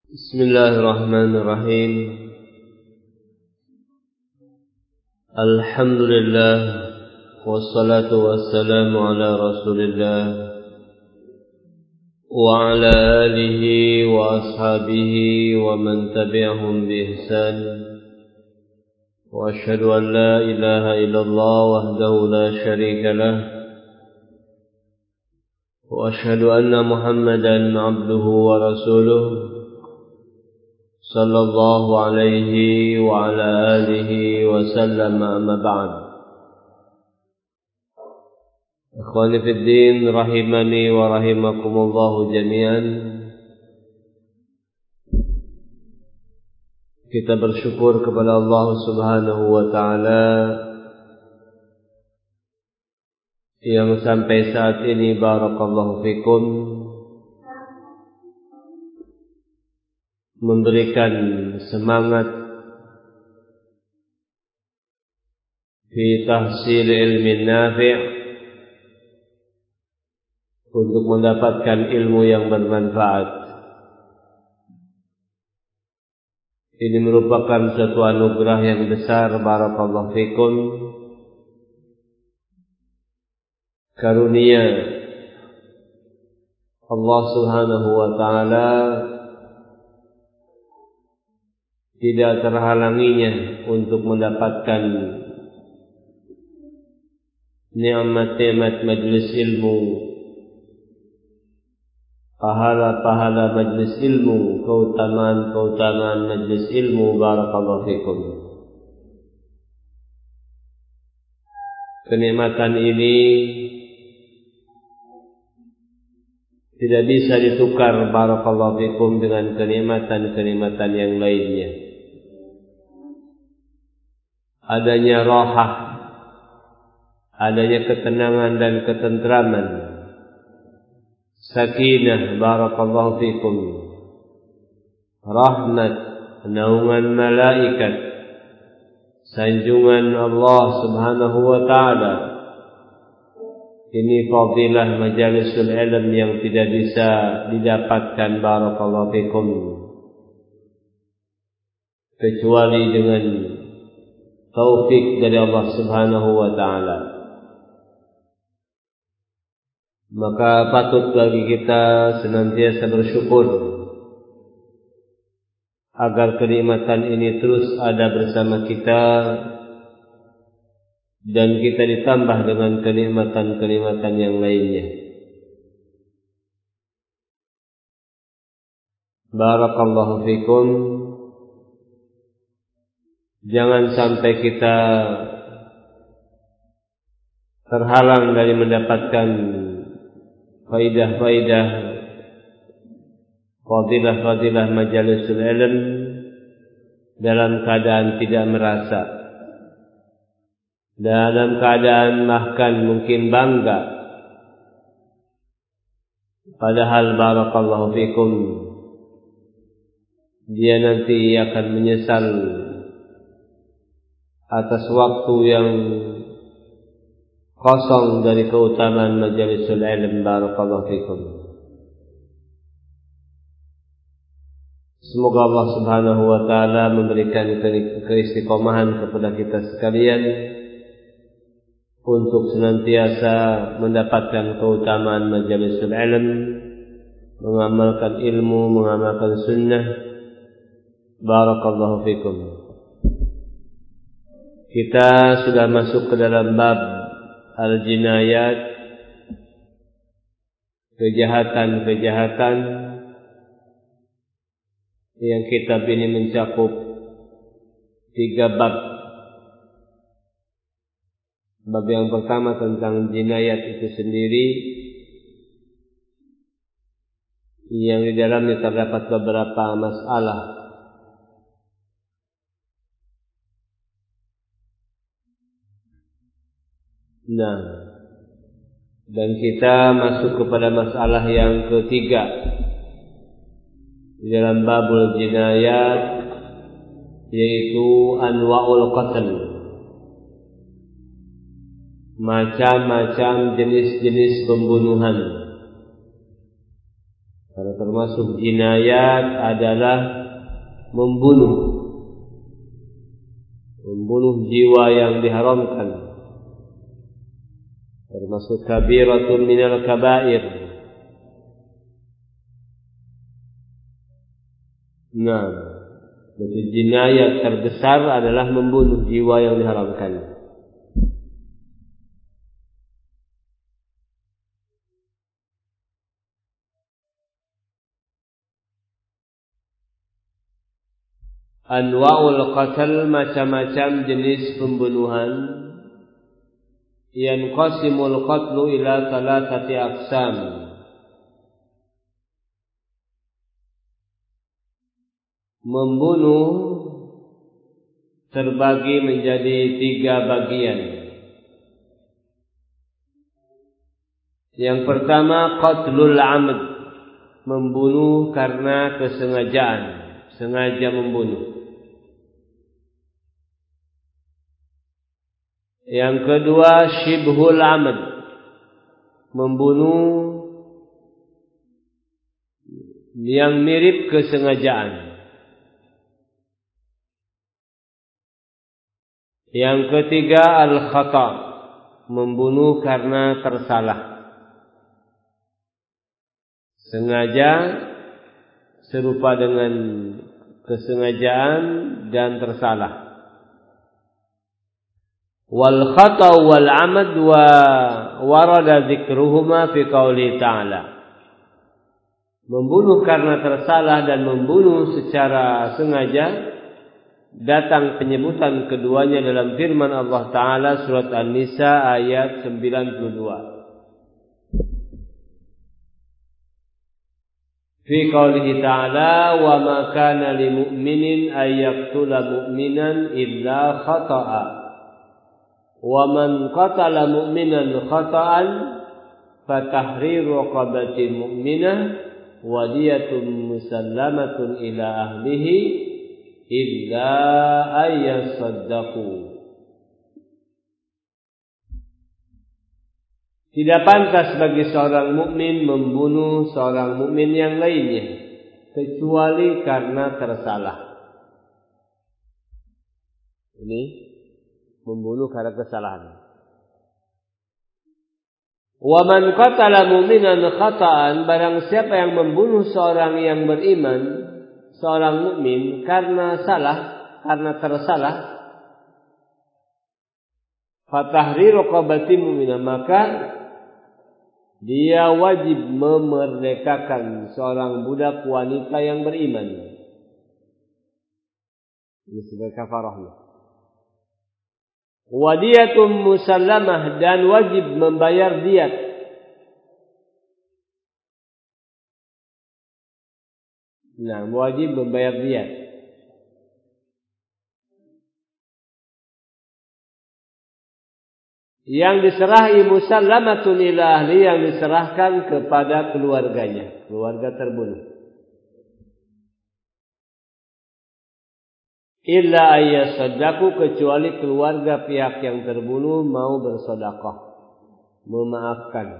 Bismillahirrahmanirrahim. Alhamdulillah, wassalatu wassalamu ala Rasulillah wa ala alihi wa ashabihi wa man tabi'ahum bi ihsan. Wa asyhadu an la ilaha illallah wahdahu la syarika lah, wa asyhadu anna Muhammadan abduhu wa rasuluh sallallahu alaihi wa ala alihi wa sallam, amma ba'd. Ikhwani fid din, rahimani wa rahimakumullah jami'an. Kita bersyukur kepada Allah Subhanahu wa taala yang sampai saat ini barakallahu fikum memberikan semangat fi tahsil ilmi nafi' untuk mendapatkan ilmu yang bermanfaat. Ini merupakan suatu anugerah yang besar barakallahu fikum, karunia Allah Subhanahu wa taala tidak terhalanginya untuk mendapatkan nikmat-nikmat majlis ilmu, pahala-pahala majlis ilmu, keutamaan-keutamaan majlis ilmu barakallahu fikum. Kenikmatan ini tidak bisa ditukar barakallahu fikum dengan kenikmatan-kenikmatan yang lainnya. Adanya rahah, adanya ketenangan dan ketentraman, sakinah barakallahu fikum, rahmat, naungan malaikat, sanjungan Allah Subhanahu wa taala. Ini fadilah majalisul ilm yang tidak bisa didapatkan barakallahu fikum kecuali dengan taufik dari Allah Subhanahu wa taala. Maka patut bagi kita senantiasa bersyukur agar kenikmatan ini terus ada bersama kita dan kita ditambah dengan kenikmatan-kenikmatan yang lainnya. Barakallahu fikum. Jangan sampai kita terhalang dari mendapatkan faidah-faidah, fadilah-fadilah majalisul ilm dalam keadaan tidak merasa, dalam keadaan bahkan mungkin bangga, padahal barakallahu fikum dia nanti akan menyesal atas waktu yang kosong dari keutamaan majalisul ilm barakallahu fikum. Semoga Allah Subhanahu wa taala memberikan keistiqomahan kepada kita sekalian untuk senantiasa mendapatkan keutamaan majalisul ilm, mengamalkan ilmu, mengamalkan sunnah. Barakallahu fikum. Kita sudah masuk ke dalam bab al-jinayat, kejahatan-kejahatan yang kitab ini mencakup 3 bab. Bab yang pertama tentang jinayat itu sendiri, yang di dalamnya terdapat beberapa masalah. Nah, dan kita masuk kepada masalah yang ketiga di dalam babul jinayat, yaitu anwa'ul qatl, macam-macam jenis-jenis pembunuhan. Karena termasuk jinayat adalah membunuh jiwa yang diharamkan. Termasuk kabiratun minal kabair. Nah, berarti jinayat terbesar adalah membunuh jiwa yang diharamkan. Anwa'ul qatl, macam-macam jenis pembunuhan. Yanqasimul qatlu ila thalathati aqsam. Membunuh terbagi menjadi 3 bagian. Yang pertama qatlul amd, membunuh karena kesengajaan, sengaja membunuh. Yang kedua syibhul amd, membunuh yang mirip kesengajaan. Yang ketiga al-khata, membunuh karena tersalah, sengaja serupa dengan kesengajaan dan tersalah. Wal khata wal amad wa warada dzikruhuma fi qouli ta'ala. Membunuh karena tersalah dan membunuh secara sengaja, datang penyebutan keduanya dalam firman Allah Ta'ala surat An-Nisa ayat 92. Fi qoulihi ta'ala wa ma kana lil mu'minin ay yaqtula mu'minan illa khata'a wa man qatala mu'minan khata'an fatahriru raqabatin mu'minah wa diyatun musallamatun ila ahlihi illa ayyasaddaqu. Tidak pantas bagi seorang mukmin membunuh seorang mukmin yang lainnya kecuali karena tersalah. Ini membunuh karena kesalahan. Wa man qatala mu'minan khata'an, barang siapa yang membunuh seorang yang beriman, seorang mukmin karena salah, karena tersalah, fatahriru raqabati mu'minah, maka dia wajib memerdekakan seorang budak wanita yang beriman. Ini sebagai kafarahnya. Wadiyatun musallamah, dan wajib membayar diyat. Nah, wajib membayar diyat. Yang diserahi musallamatun ila ahli, yang diserahkan kepada keluarganya, keluarga terbunuh. Illa ayyasaddaqu, kecuali keluarga pihak yang terbunuh mau bersedekah, memaafkan.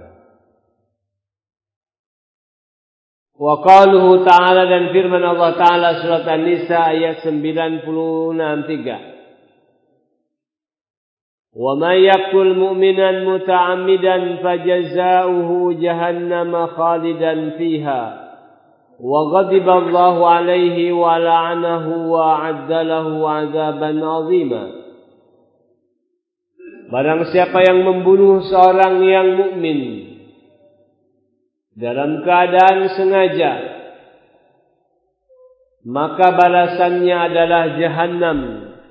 Wa qaluhu ta'ala, dan firman Allah Ta'ala surat An-Nisa ayat 93. Wa may yaqtul mu'minan muta'ammidan fajazā'uhu jahannama khalidan fiha wa ghadiba Allahu 'alaihi wa la'anahu wa 'adda lahu 'adzaban 'azima. Barang siapa yang membunuh seorang yang mukmin dalam keadaan sengaja, maka balasannya adalah Jahannam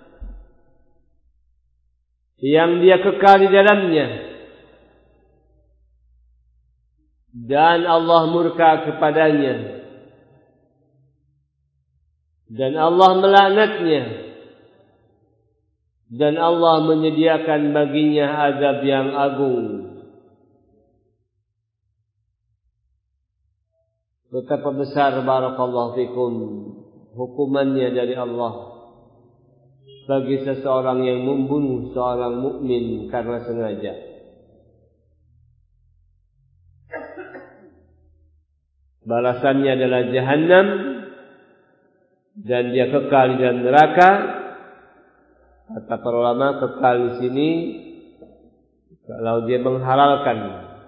yang dia kekal di dalamnya, dan Allah murka kepadanya, dan Allah melaknatnya, dan Allah menyediakan baginya azab yang agung. Betapa besar, barakallahu fikum, hukumannya dari Allah bagi seseorang yang membunuh seorang mukmin karena sengaja. balasannya adalah Jahannam dan dia kekal di dalam neraka. Kata para ulama, kekal di sini kalau dia menghalalkan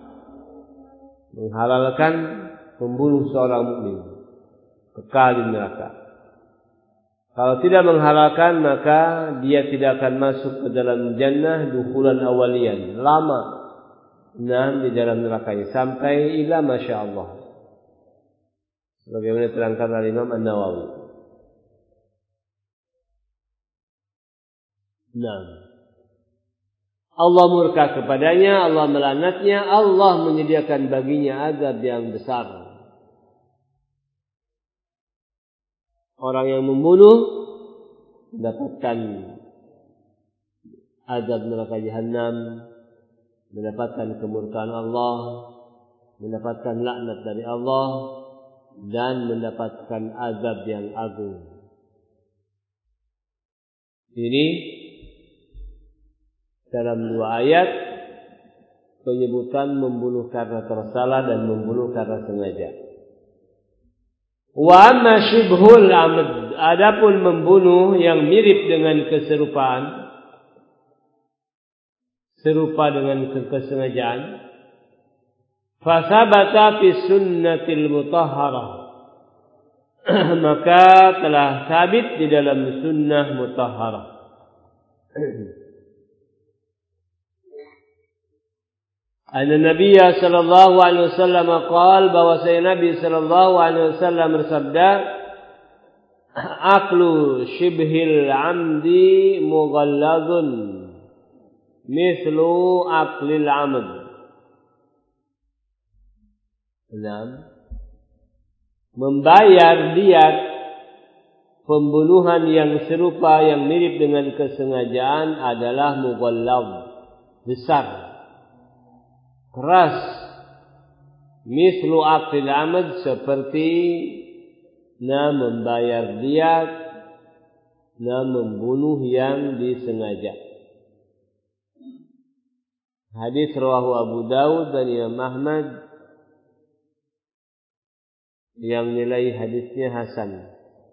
membunuh seorang mukmin, kekal di neraka. Kalau tidak menghalalkan, maka dia tidak akan masuk ke dalam jannah dukhulan awalian, lama di dalam nerakanya sampai ila masya Allah, sebagaimana diterangkan oleh Imam An-Nawawi. Allah murka kepadanya, Allah melaknatnya, Allah menyediakan baginya azab yang besar. Orang yang membunuh mendapatkan azab neraka Jahannam, mendapatkan kemurkaan Allah, mendapatkan laknat dari Allah, dan mendapatkan azab yang agung. Ini dalam 2 ayat penyebutan membunuh karena tersalah dan membunuh karena sengaja. Wa amma syibhul amd, adapun membunuh yang mirip dengan keserupaan, serupa dengan kesengajaan, fasabata fi sunnatil mutahharah, maka telah sabit di dalam sunnah mutahharah. Anna Nabi sallallahu alaihi wasallam qaal, bahwasanya Nabi sallallahu alaihi wasallam bersabda, aklu shibhil amdi mughalladun mithlu aklil amd. Membayar diat pembunuhan yang serupa, yang mirip dengan kesengajaan adalah mughallad, besar, keras. Mislu aqil amad, seperti membayar diat membunuh yang disengaja. Hadis rawahu Abu Daud dan Imam Ahmad yang nilai hadisnya hasan.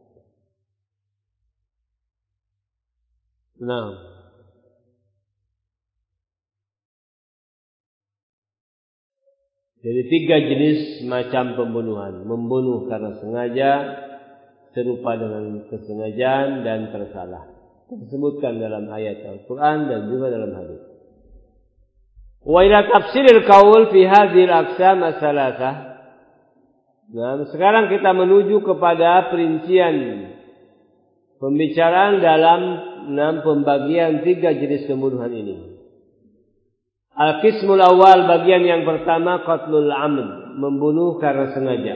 Jadi 3 jenis macam pembunuhan. Membunuh karena sengaja, serupa dengan kesengajaan, dan tersalah. Disebutkan dalam ayat Al-Quran dan juga dalam hadis. Wa ila tafsiril qaul fi hadhil aqsam as-salasah. Sekarang kita menuju kepada perincian pembicaraan dalam pembagian 3 jenis pembunuhan ini. Al-qismul awal, bagian yang pertama, qatlul amd, membunuh karena sengaja.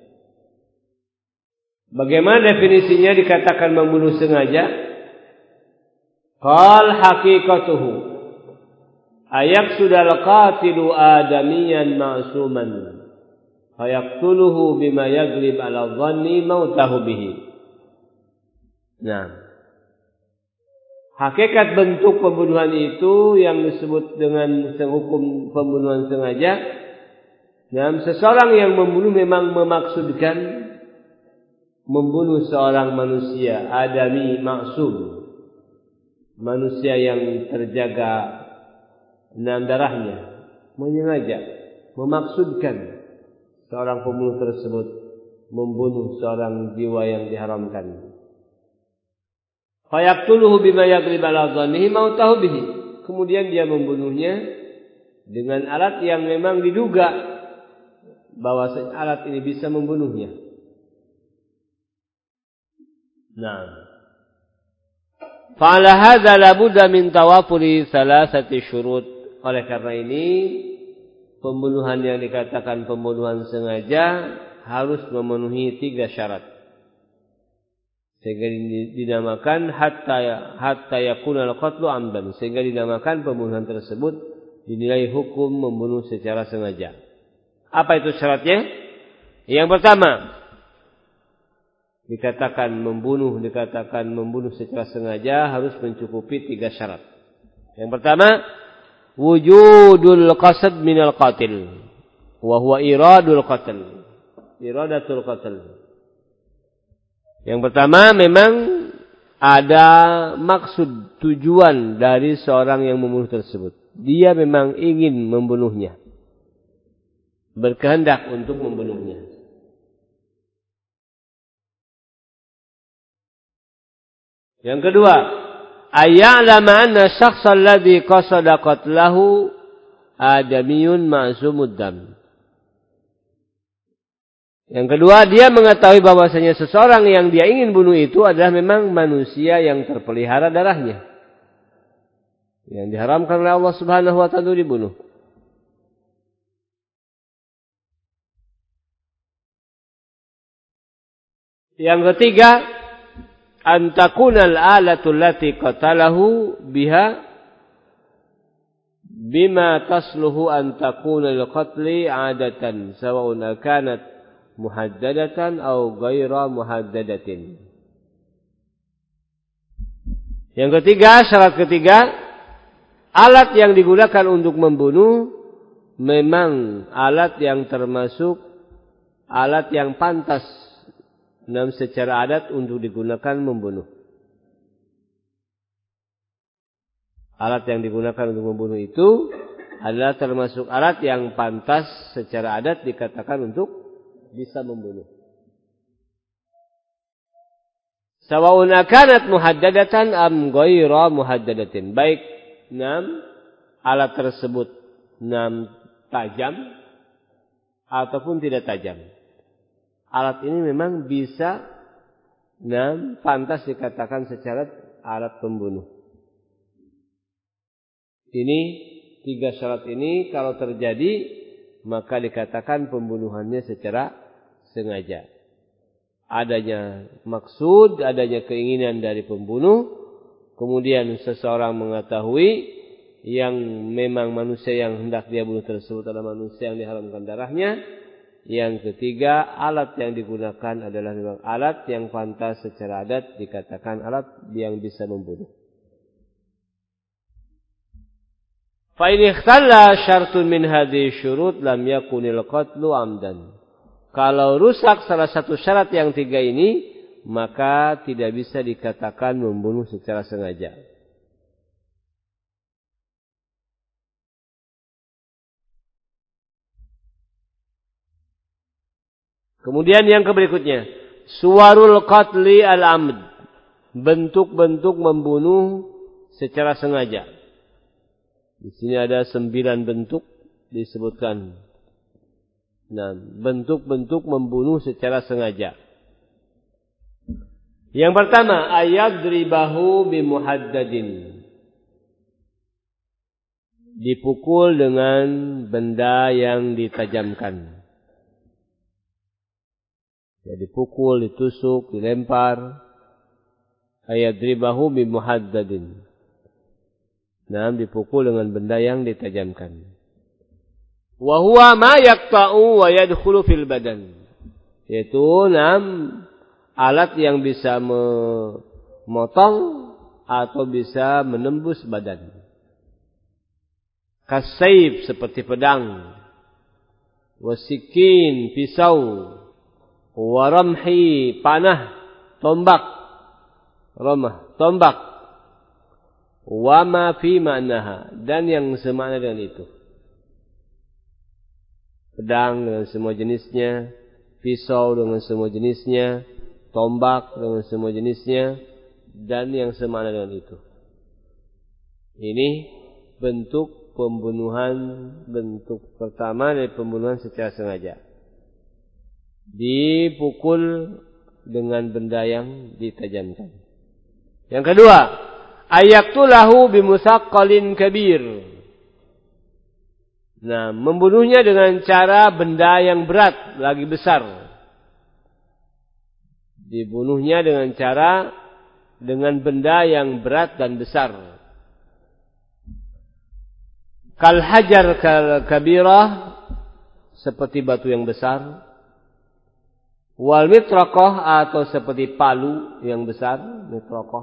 Bagaimana definisinya dikatakan membunuh sengaja? Qal haqiqatuhu ayaksudal qatilu adamiyan ma'suman fayaqtuluhu bima yaglib ala dhanni mautahu bihi. Hakikat bentuk pembunuhan itu yang disebut dengan hukum pembunuhan sengaja. Seseorang yang membunuh memang memaksudkan membunuh seorang manusia, adami maksum, manusia yang terjaga darahnya, menyengaja, memaksudkan seorang pembunuh tersebut membunuh seorang jiwa yang diharamkan. Fayaqtuluhu bima yaglib ala dhannihi mautahu bihi. Kemudian dia membunuhnya dengan alat yang memang diduga bahwa alat ini bisa membunuhnya. Fa'ala hadza la budda min tawafuri thalathati syurut. Oleh karena ini, pembunuhan yang dikatakan pembunuhan sengaja harus memenuhi 3 syarat. Sehingga dinamakan hatta yakuna al-qatlu amdan, sehingga dinamakan pembunuhan tersebut dinilai hukum membunuh secara sengaja. Apa itu syaratnya? Yang pertama, dikatakan membunuh secara sengaja harus mencukupi 3 syarat. Yang pertama, wujudul qasad minal qatil wa huwa iradul qatl. iradatul qatl. Yang pertama memang ada maksud tujuan dari seorang yang membunuh tersebut. Dia memang ingin membunuhnya. Berkehendak untuk membunuhnya. Yang kedua, ayya'lama anna syakhsa alladhi qasada qatlahu adamiyun ma'sumud dam. Yang kedua, dia mengetahui bahwasanya seseorang yang dia ingin bunuh itu adalah memang manusia yang terpelihara darahnya. Yang diharamkan oleh Allah Subhanahu wa ta'ala dibunuh. Yang ketiga, an takunal alatu allati qatalahu biha bima tasluhu an takuna al-qatli 'adatan sawa'un kanat muhaddadatan aw ghaira muhaddadatin. Yang ketiga, syarat ketiga, alat yang digunakan untuk membunuh memang alat yang termasuk alat yang pantas secara adat untuk digunakan membunuh. Alat yang digunakan untuk membunuh itu adalah termasuk alat yang pantas secara adat dikatakan untuk bisa membunuh. Sawa'un kanat muhaddadatan am ghaira muhaddadatin. Baik alat tersebut tajam ataupun tidak tajam. Alat ini memang bisa pantas dikatakan secara alat pembunuh. Ini 3 syarat ini kalau terjadi maka dikatakan pembunuhannya secara sengaja. Adanya maksud, adanya keinginan dari pembunuh, kemudian seseorang mengetahui yang memang manusia yang hendak dia bunuh tersebut adalah manusia yang diharamkan darahnya. Yang ketiga, alat yang digunakan adalah memang alat yang pantas secara adat dikatakan alat yang bisa membunuh. Fa in ikhtalla syartun min hadhihi syurut lam yakunil qatlu amdan. Kalau rusak salah satu syarat yang 3 ini, maka tidak bisa dikatakan membunuh secara sengaja. Kemudian yang berikutnya, suwarul qatli al-amd, bentuk-bentuk membunuh secara sengaja. Di sini ada 9 bentuk disebutkan. Nah, bentuk-bentuk membunuh secara sengaja. Yang pertama, ayadribahu bimuhaddadin. Dipukul dengan benda yang ditajamkan. Ya, dipukul, ditusuk, dilempar. Ayadribahu bimuhaddadin. Nah, dipukul dengan benda yang ditajamkan. Wa huwa ma yaqta'u wa yadkhulu fil badan. Yaitu alat yang bisa memotong atau bisa menembus badan. Kasayf seperti pedang. Wasikin pisau. Waramhi panah, tombak, ramah, tombak, wama fi ma'naha, dan yang semakna dengan itu. Pedang dengan semua jenisnya, pisau dengan semua jenisnya, tombak dengan semua jenisnya, dan yang semakna dengan itu. Ini bentuk pembunuhan, bentuk pertama dari pembunuhan secara sengaja. Dipukul dengan benda yang ditajamkan. Yang kedua, ayaqtulahu bimusaqqalin kabir. Nah, membunuhnya dengan cara benda yang berat, lagi besar. Dibunuhnya dengan cara dengan benda yang berat dan besar. Kal hajar kal kabirah, seperti batu yang besar. Wal mitraqah, atau seperti palu yang besar, mitraqah.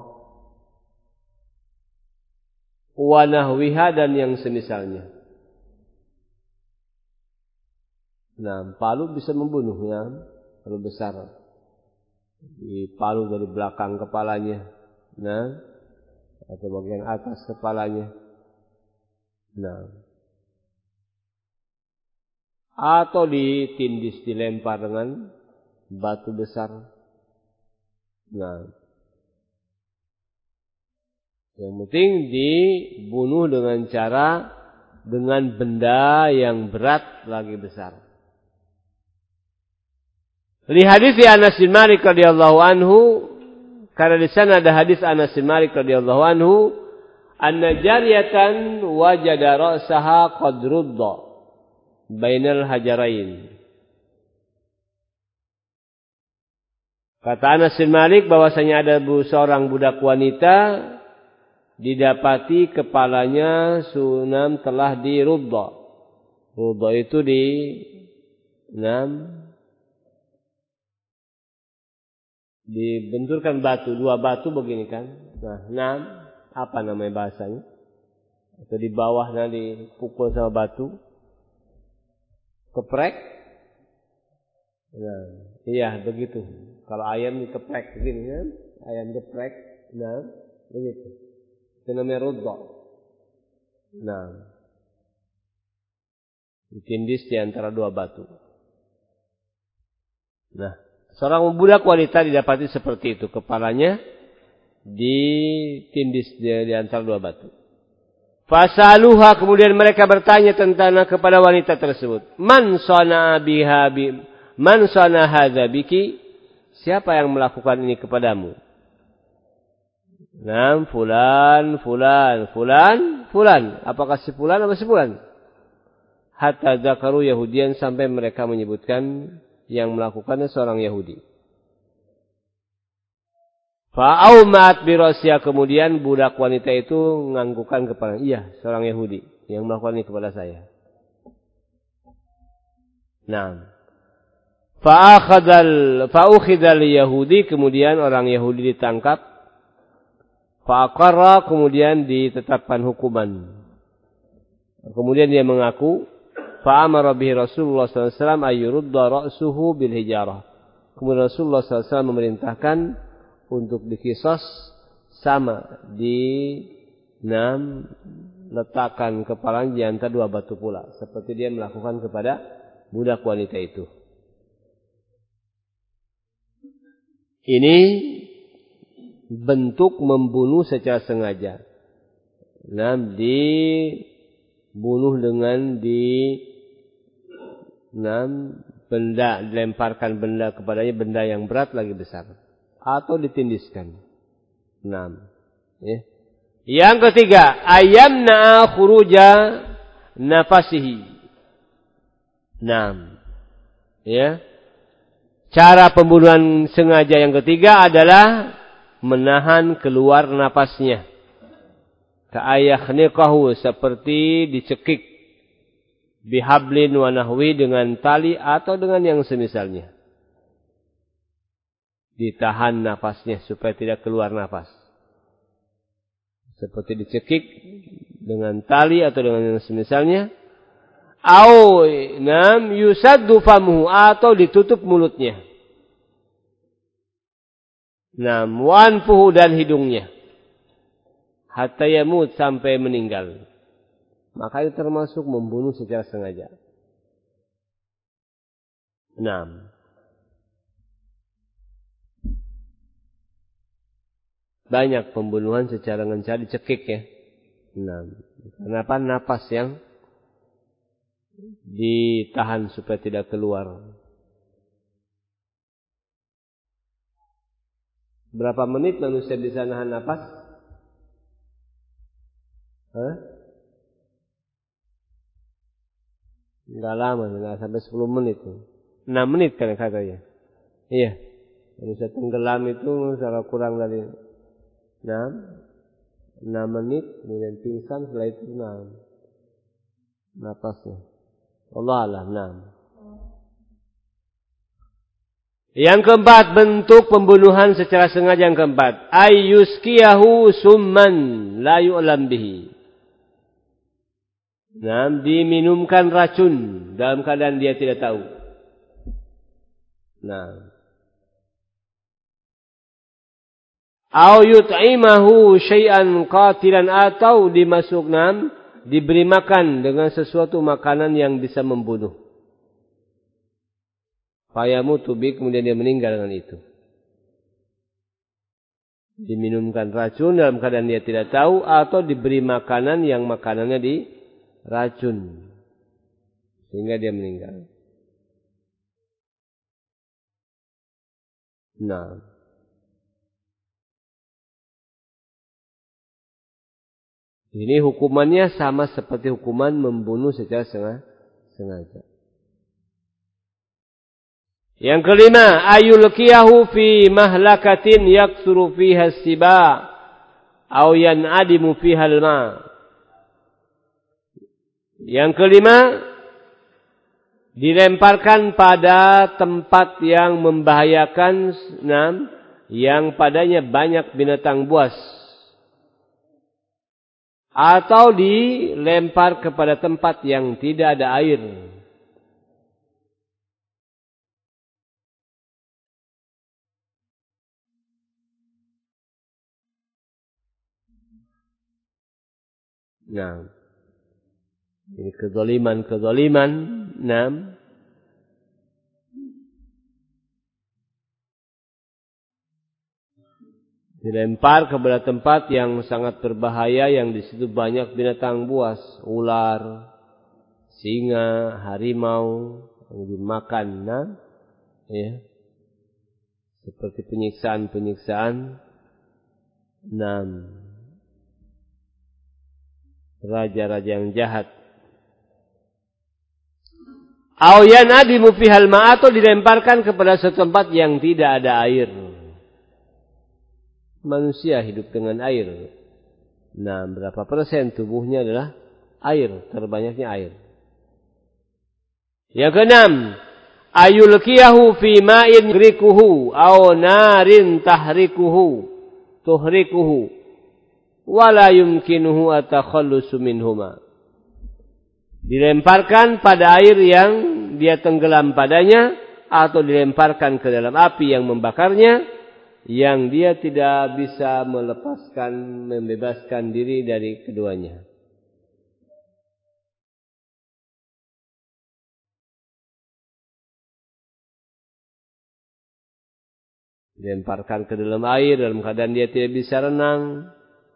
Wa nahwiha, dan yang semisalnya. Nah, palu bisa membunuh ya, palu besar. Dipalu dari belakang kepalanya. Nah, atau bagian atas kepalanya. Nah, atau ditindis, dilempar dengan batu besar. Nah, yang penting dibunuh dengan cara dengan benda yang berat lagi besar. Di hadis Anas bin Malik radhiyallahu anhu, karena di sana ada hadis Anas bin Malik radhiyallahu anhu, anna jariyatan wajada ra'saha qad rudda bainal hajarain. Kata Anas bin Malik bahwasanya ada seorang budak wanita didapati kepalanya sunam telah dirudda. Rudda itu dibenturkan batu, dua batu begini kan. Nah, apa namanya bahasanya? Atau di bawah dipukul sama batu. Keprek. Nah, iya begitu. Kalau ayam dikeprek begini kan, ayam geprek. Nah, begitu. Itu namanya rudda. Nah, ditindis di antara dua batu. Nah, seorang budak wanita didapati seperti itu. Kepalanya ditindis di antara dua batu. Fasaluha, kemudian mereka bertanya tentang kepada wanita tersebut. Man sana hadza biki? Siapa yang melakukan ini kepadamu? Nam, fulan. Apakah si fulan atau si fulan? Hatta dzakaru Yahudian, sampai mereka menyebutkan yang melakukannya seorang Yahudi. Fa'aumat birasya, kemudian budak wanita itu menganggukkan kepala. Iya, seorang Yahudi yang melakukan ini kepada saya. Nah, fa'ukhidhal Yahudi, kemudian orang Yahudi ditangkap. Fa'aqarra, kemudian ditetapkan hukuman. Kemudian dia mengaku. Fa'amara bihi Rasulullah SAW ayyurudda ra'suhu bil hijarah. Kemudian Rasulullah SAW memerintahkan untuk dikisos sama letakkan kepalanya di antara dua batu pula, seperti dia melakukan kepada budak wanita itu. Ini bentuk membunuh secara sengaja. Dibunuh dengan benda, dilemparkan benda kepadanya, benda yang berat lagi besar, atau ditindiskan. Yang ketiga, ayamna khuruja nafasihi. Cara pembunuhan sengaja yang ketiga adalah menahan keluar napasnya. Ka'ayakhniqahu, seperti dicekik, bihablin wa nahwi, dengan tali atau dengan yang semisalnya. Ditahan nafasnya supaya tidak keluar nafas. Seperti dicekik dengan tali atau dengan yang semisalnya. Au yusaddu famuhu, atau ditutup mulutnya. Wanfuhu, dan hidungnya. Hatta yamut, sampai meninggal. Maka itu termasuk membunuh secara sengaja. Banyak pembunuhan secara dengan dicekik ya. Kenapa? Napas yang ditahan supaya tidak keluar. Berapa menit manusia bisa nahan napas? Enggak lama, enggak sampai 10 menit. 6 menit kan katanya. Iya. Manusia tenggelam itu kalau kurang dari 6 menit, kemudian pingsan, setelah itu napasnya. Allah alam. Yang keempat, bentuk pembunuhan secara sengaja yang keempat. Ayyuskiyahu summan la yu'lam bihi. diminumkan racun dalam keadaan dia tidak tahu. Au yut'imahu syai'an qatilan, atau diberi makan dengan sesuatu makanan yang bisa membunuh. Fayamutu bi, kemudian dia meninggal dengan itu. Diminumkan racun dalam keadaan dia tidak tahu, atau diberi makanan yang makanannya diracun sehingga dia meninggal. Ini hukumannya sama seperti hukuman membunuh secara sengaja. Yang kelima, ayulqiyahu fi mahlakatin yaksuru fiha as-siba aw yan'adimu fiha al-ma. Yang kelima, dilemparkan pada tempat yang membahayakan, yang padanya banyak binatang buas, atau dilempar kepada tempat yang tidak ada air. Ini kezaliman. Dilempar kepada tempat yang sangat berbahaya, yang di situ banyak binatang buas, ular, singa, harimau yang dimakan. Seperti penyiksaan raja-raja yang jahat. Au yanadimu fihal ma, atau dilemparkan kepada suatu tempat yang tidak ada air. Manusia hidup dengan air. Berapa persen tubuhnya adalah air, terbanyaknya air. Yang keenam, ayulqiyahu fi ma'in yugrikuhu aw narin tuhrikuhu wala yumkinuhu atakhallusu minhuma. Dilemparkan pada air yang dia tenggelam padanya, atau dilemparkan ke dalam api yang membakarnya, yang dia tidak bisa membebaskan diri dari keduanya. Dilemparkan ke dalam air dalam keadaan dia tidak bisa renang.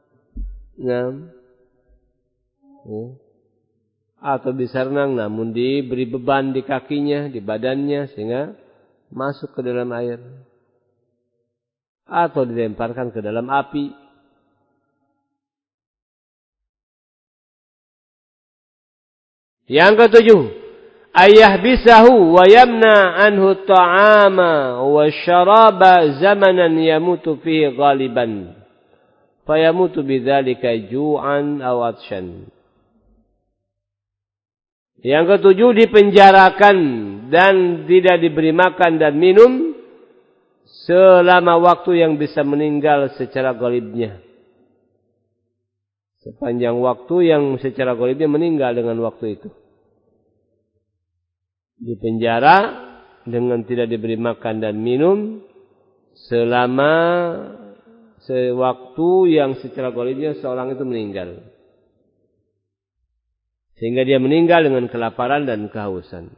Atau bisa renang namun diberi beban di kakinya, di badannya, sehingga masuk ke dalam air. Atau dilemparkan ke dalam api. Yang ketujuh, ayahbisahu wa yamna anhu ta'ama wa syaraba zamanan yamutu fihi ghaliban fayamutu bidzalika ju'an aw atshan. Yang ketujuh, dipenjarakan dan tidak diberi makan dan minum selama waktu yang bisa meninggal secara ghalibnya. Sepanjang waktu yang secara ghalibnya meninggal dengan waktu itu. Dipenjara dengan tidak diberi makan dan minum selama sewaktu yang secara ghalibnya seorang itu meninggal. Sehingga dia meninggal dengan kelaparan dan kehausan.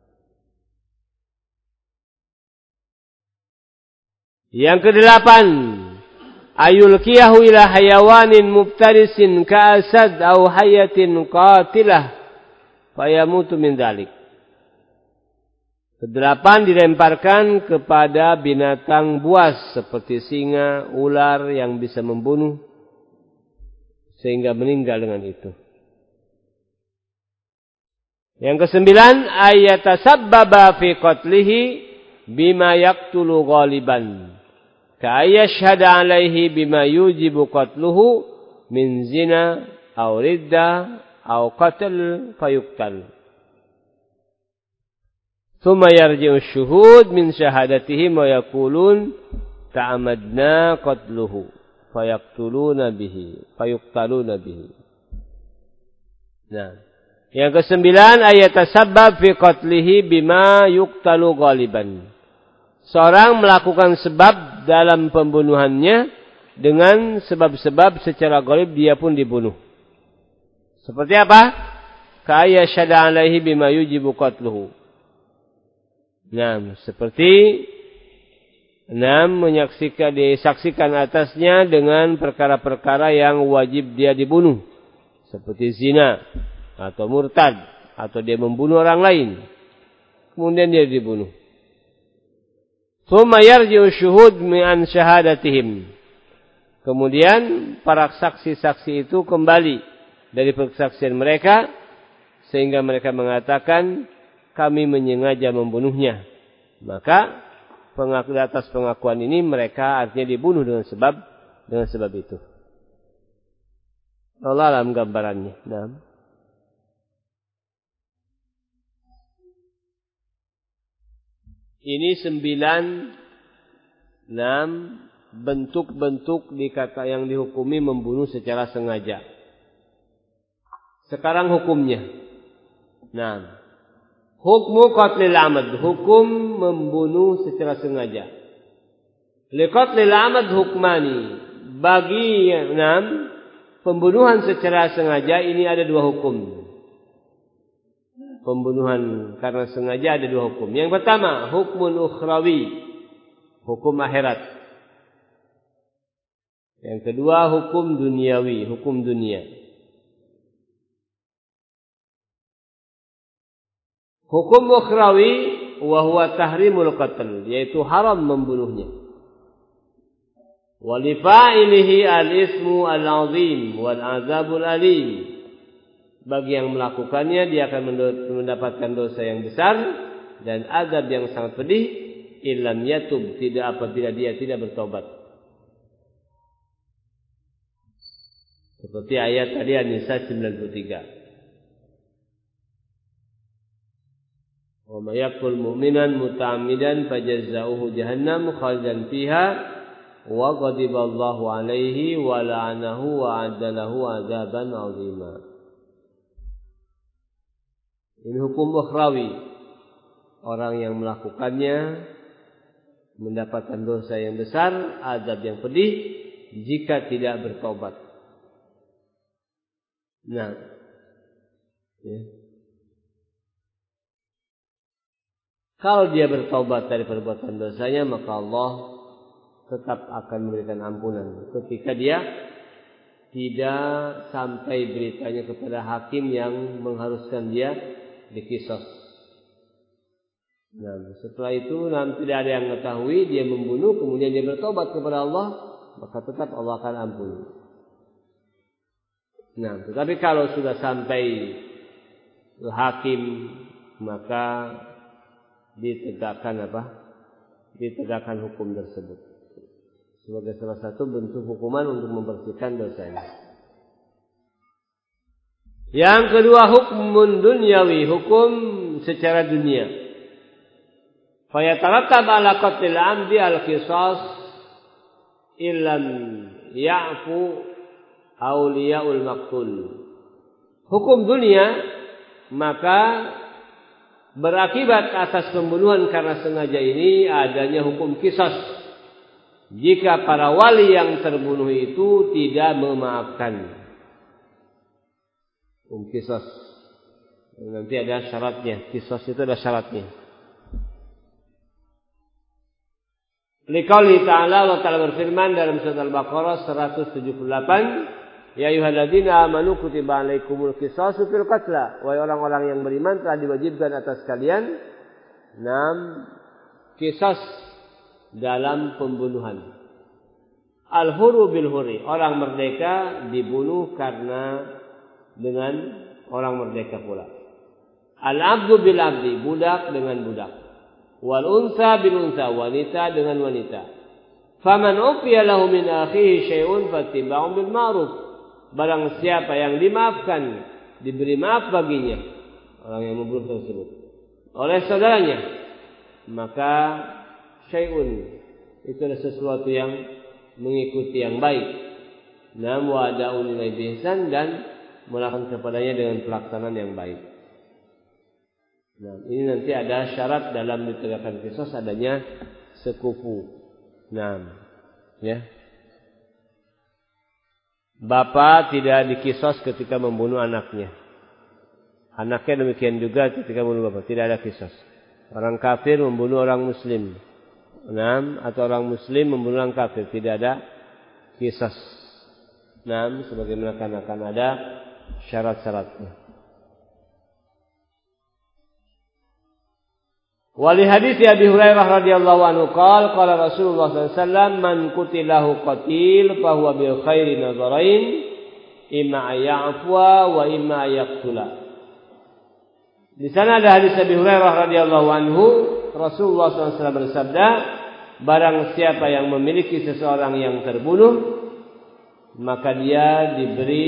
Yang kedelapan, ayulqiyahu ila hayawanin mubtarisin ka'asad au hayatin qatilah fayamutu min dzalik. Kedelapan, dilemparkan kepada binatang buas seperti singa, ular yang bisa membunuh sehingga meninggal dengan itu. Yang kesembilan, ayatasabbaba fi qatlihi bima yaqtulu ghaliban. Ka'ayyashhada alaihi bima yujibu qatluhu min zina aw ridda aw qatl fayuqtal. Thumma yarji'u syuhud min syahadatihim wa yaqulun ta'amadna qatluhu fayuqtaluna bihi. Nah, Yang kesembilan, ayatasabbab fi qatlihi bima yuqtalu ghaliban. Seorang melakukan sebab dalam pembunuhannya dengan sebab-sebab secara ghalib dia pun dibunuh. Seperti apa? Kaya syada alaihi bima yujibu qatluhu. Nah, seperti disaksikan atasnya dengan perkara-perkara yang wajib dia dibunuh. Seperti zina, atau murtad, atau dia membunuh orang lain. Kemudian dia dibunuh. Tsumma yarji'u syuhud min syahadatihim. Kemudian para saksi-saksi itu kembali dari persaksian mereka sehingga mereka mengatakan kami menyengaja membunuhnya. Maka di atas pengakuan ini mereka artinya dibunuh dengan sebab itu. Allah alam gambarannya. Nah. Ini 9 bentuk-bentuk yang dihukumi membunuh secara sengaja. Sekarang hukumnya. Nah, hukmu qatlil amad, hukum membunuh secara sengaja. Li qatlil amad hukmani, bagi pembunuhan secara sengaja ini ada 2 hukum. Pembunuhan karena sengaja ada 2 hukum. Yang pertama, hukmun ukhrawi, hukum akhirat. Yang kedua, hukum duniawi, hukum dunia. Hukum ukhrawi wa huwa tahrimul qatl, yaitu haram membunuhnya. Wa li fa'ilihi al-ismu al-'azim wal 'adzabul alim. Bagi yang melakukannya dia akan mendapatkan dosa yang besar dan azab yang sangat pedih illam yatub, tidak apabila dia tidak bertobat. Seperti ayat tadi An-Nisa 93. Wa may yaqul mu'minan muta'ammidan fajazauhu jahannam khalidan fiha wa ghadiballahu alaihi wa la'anahu wa 'addalahu 'adzaban 'azima. Ini hukum ukhrawi. Orang yang melakukannya mendapatkan dosa yang besar, azab yang pedih jika tidak bertobat. Nah, kalau dia bertobat dari perbuatan dosanya, maka Allah tetap akan memberikan ampunan. Ketika dia tidak sampai beritanya kepada hakim yang mengharuskan dia dikisos. Nah, setelah itu tidak ada yang mengetahui dia membunuh, kemudian dia bertobat kepada Allah, maka tetap Allah akan ampuni. Nah, tetapi kalau sudah sampai hakim, maka ditegakkan ditegakkan hukum tersebut sebagai salah satu bentuk hukuman untuk membersihkan dosanya. Yang kedua, hukmun dunyawi, hukum secara dunia. Fayatarattab ala qatlil 'amdi al-qisas illam ya'fu awliyaul maqtul. Hukum dunia maka berakibat atas pembunuhan karena sengaja ini adanya hukum qisas. Jika para wali yang terbunuh itu tidak memaafkan. Qisas. Nanti ada syaratnya. Qisas itu ada syaratnya. Liqauli ta'ala, Allah Ta'ala berfirman dalam surat Al-Baqarah 178, ya ayyuhalladzina amanu kutiba alaikumul qisasu fil qatla. Wahai orang-orang yang beriman, telah diwajibkan atas kalian 6 qisas dalam pembunuhan. Al-huru bil huri, orang merdeka dibunuh karena dengan orang merdeka pula. Al-abdu bil abdi, budak dengan budak. Wal unsa bil unsa, wanita dengan wanita. Faman ufiya lahu min akhihi syai'un fattiba'un bil ma'ruf. Barang siapa yang dimaafkan, diberi maaf baginya, orang yang membunuh tersebut, oleh saudaranya, maka syai'un itu adalah sesuatu yang mengikuti yang baik. Nam wa da'un ilai bihsan, dan melakukan kepadanya dengan pelaksanaan yang baik. Nah, ini nanti ada syarat dalam ditegakkan qisas adanya sekufu. Nah, ya. Bapak tidak dikisos ketika membunuh anaknya. Anaknya demikian juga ketika membunuh bapak, tidak ada kisos. Orang kafir membunuh orang muslim. Nah, atau orang muslim membunuh orang kafir, tidak ada kisos. Nah, sebagaimana akan ada syarat-syaratnya. Wali hadis Abi Hurairah radhiyallahu anhu qala Rasulullah sallallahu alaihi wasallam man qutilahu qatil fa huwa bil khairi nazarain imma ya'fwa wa imma yaqtula. Di sana ada hadis Abi Hurairah radhiyallahu anhu, Rasulullah sallallahu alaihi wasallam bersabda, barang siapa yang memiliki seseorang yang terbunuh, maka dia diberi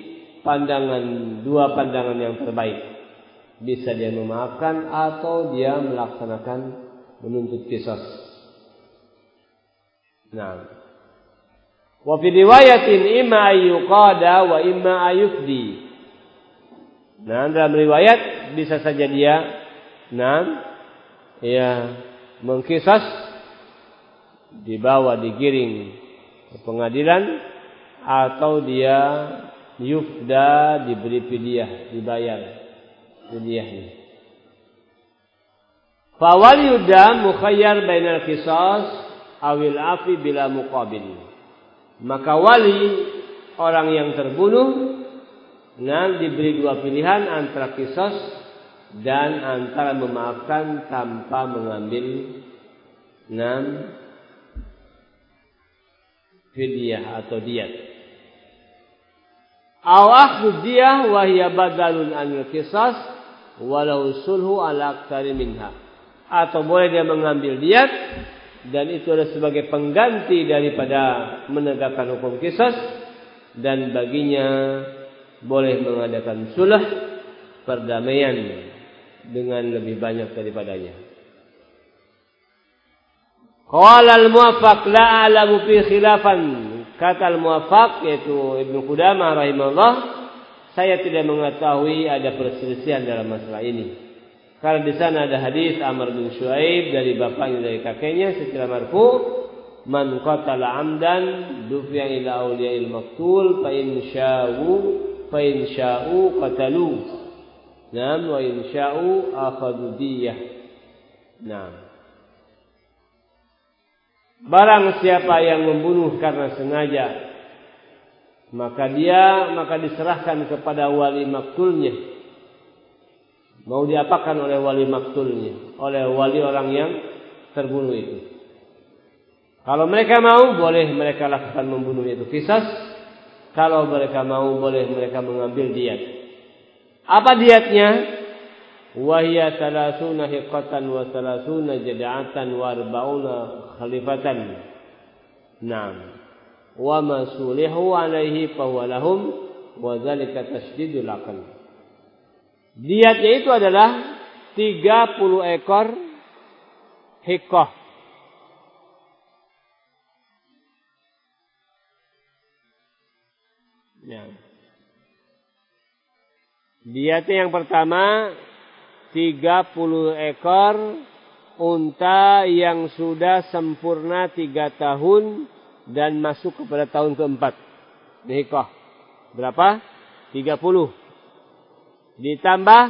dua pandangan yang terbaik. Bisa dia memaafkan atau dia melaksanakan menuntut qisas. Nah, wa fi riwayatin imma ayyuqada wa imma ayufdi. Nah, dalam riwayat bisa saja dia mengqisas, dibawa digiring ke pengadilan, atau dia yufda, diberi fidyah, dibayar fidyahnya. Fa waliyudam mukhayyar bainal qisas awil afi bila muqabil. Maka wali orang yang terbunuh diberi dua pilihan, antara qisas dan antara memaafkan tanpa mengambil fidyah atau diyat. Aw akhdhu diyah wa hiya badalun anil qisas walau sulhu ala aktsari minha. Atau boleh dia mengambil diyat, dan itu adalah sebagai pengganti daripada menegakkan hukum qisas, dan baginya boleh mengadakan sulh, perdamaian dengan lebih banyak daripadanya. Qala al-Muwaffaq la a'lamu fi khilafan. Kata al-Muwaffaq, yaitu Ibnu Qudamah rahimahullah, saya tidak mengetahui ada perselisihan dalam masalah ini. Karena di sana ada hadis Amr bin Shu'aib dari bapaknya dari kakeknya secara marfu, man qatala amdan dufi'a ila awliya'il maqtul fa in sya'u qatalu. Naam, wa in sya'u akhadhu diyah. Naam. Barang siapa yang membunuh karena sengaja, maka diserahkan kepada wali maktulnya. Mau diapakan oleh wali maktulnya, oleh wali orang yang terbunuh itu. Kalau mereka mau, boleh mereka lakukan membunuh itu qisas. Kalau mereka mau, boleh mereka mengambil diyat. Apa diyatnya? Wahia salasuna hiqatan wa salasuna jada'atan wa arba'una khalifatan. Naam. Wa ma sulihu alaihi fawalahum wa zalika tasydidul aql. Diyatnya itu adalah 30 ekor hiqah. Ya. Diyatnya yang pertama 30 ekor unta yang sudah sempurna 3 tahun dan masuk kepada tahun keempat. Hiqah. Berapa? 30. Ditambah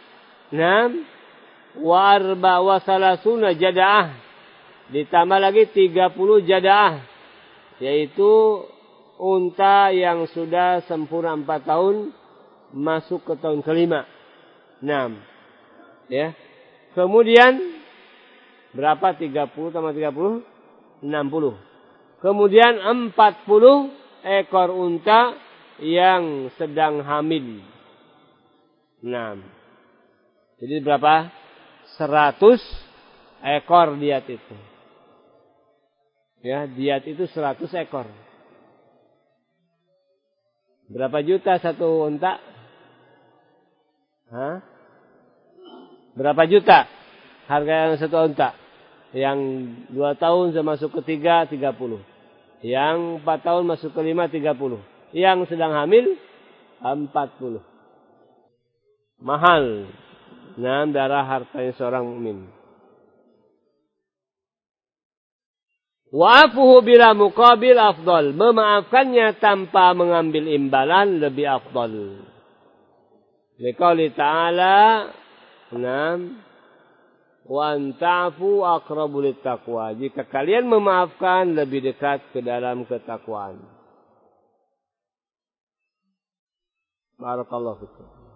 6 wa salasuna jada'ah. Ditambah lagi 30 jada'ah. Yaitu unta yang sudah sempurna 4 tahun masuk ke tahun kelima. 6. Ya. Kemudian berapa? 30 tambah 30? 60. Kemudian 40 ekor unta yang sedang hamil. 6. Jadi berapa? 100 ekor diat itu. Ya, diat itu 100 ekor. Berapa juta satu unta? Hah? Berapa juta harga yang satu unta? Yang 2 tahun sudah masuk ke 3, 30. Yang 4 tahun masuk ke 5, 30. Yang sedang hamil 40. Mahal. Nah, darah hartanya seorang mukmin. Wa'afuhu bila muqabil afdal. Memaafkannya tanpa mengambil imbalan lebih afdal. Liqauli ta'ala, wa anta'fu aqrabu littaqwa. Jika kalian memaafkan lebih dekat ke dalam ketakwaan. Barakallahu fikum.